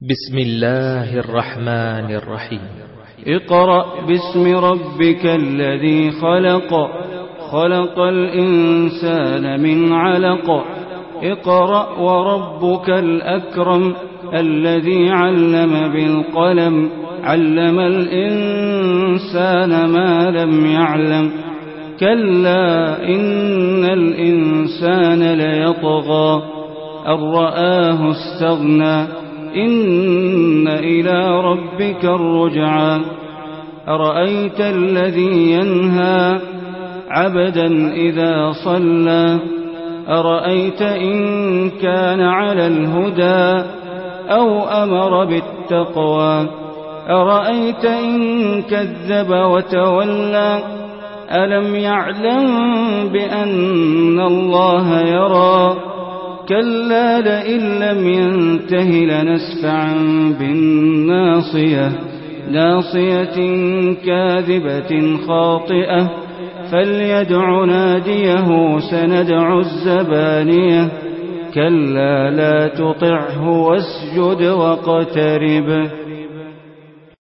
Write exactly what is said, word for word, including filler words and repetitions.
بسم الله الرحمن الرحيم. اقرأ باسم ربك الذي خلق خلق الإنسان من علق اقرأ وربك الأكرم الذي علم بالقلم علم الإنسان ما لم يعلم كلا إن الإنسان ليطغى أن رآه استغنى إن إلى ربك الرجعى أرأيت الذي ينهى عبدا إذا صلى أرأيت إن كان على الهدى أو أمر بالتقوى أرأيت إن كذب وتولى ألم يعلم بأن الله يرى كلا لئن لم ينته لنسفعا بالناصية ناصية كاذبة خاطئة فليدع ناديه سندع الزبانية كلا لا تطعه واسجد واقترب